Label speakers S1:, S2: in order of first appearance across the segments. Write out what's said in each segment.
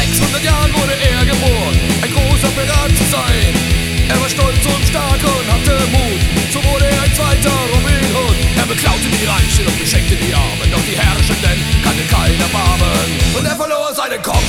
S1: 600 Jahren wurde er geboren, ein großer Pirat zu sein. Er war stolz und stark und hatte Mut, so wurde er ein zweiter Robin Hood. Er beklaute die Reichen und beschenkte die Armen, doch die Herrschenden kannte kein Erbarmen. Und er verlor seinen Kopf.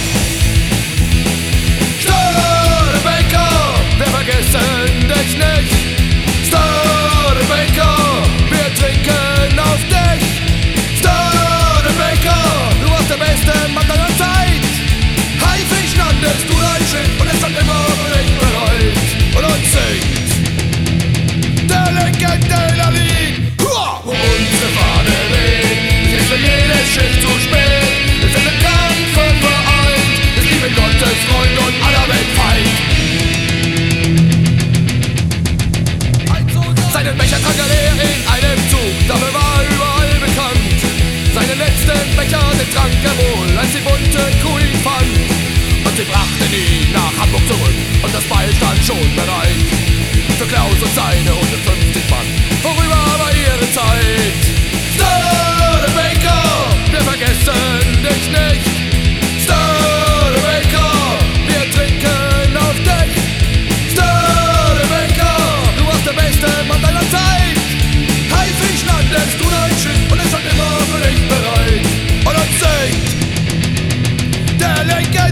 S1: Studebaker, wir vergessen dich nicht. Studebaker, wir trinken auf dich. Studebaker, du warst der beste Mann deiner Zeit. Haifisch nanntest du dein Schiff und es stand immer für dich bereit. Und uns singt der legendäre Lied. Unsere Fahne weht, es ist für jedes Schiff zu spät. Wir sind im Kampf vereint, wir lieben Gottes Freund und aller Welt Feind. Seinen Becher trank er leer in einem Zug, dafür war er überall bekannt. Seinen letzten Becher, den trank er wohl, als die bunte Kuh ihn fand. Und sie brachten ihn nach Hamburg zurück und das Beil stand schon bereit für Klaus und seine 150 Mann. Vorüber war ihre Zeit. Studebaker, wir vergessen dich nicht. Studebaker, wir trinken auf dich. Studebaker, du warst der beste Mann deiner Zeit. Haifisch nanntest du dein Schiff und es stand immer für dich bereit. Und uns singt der Lenker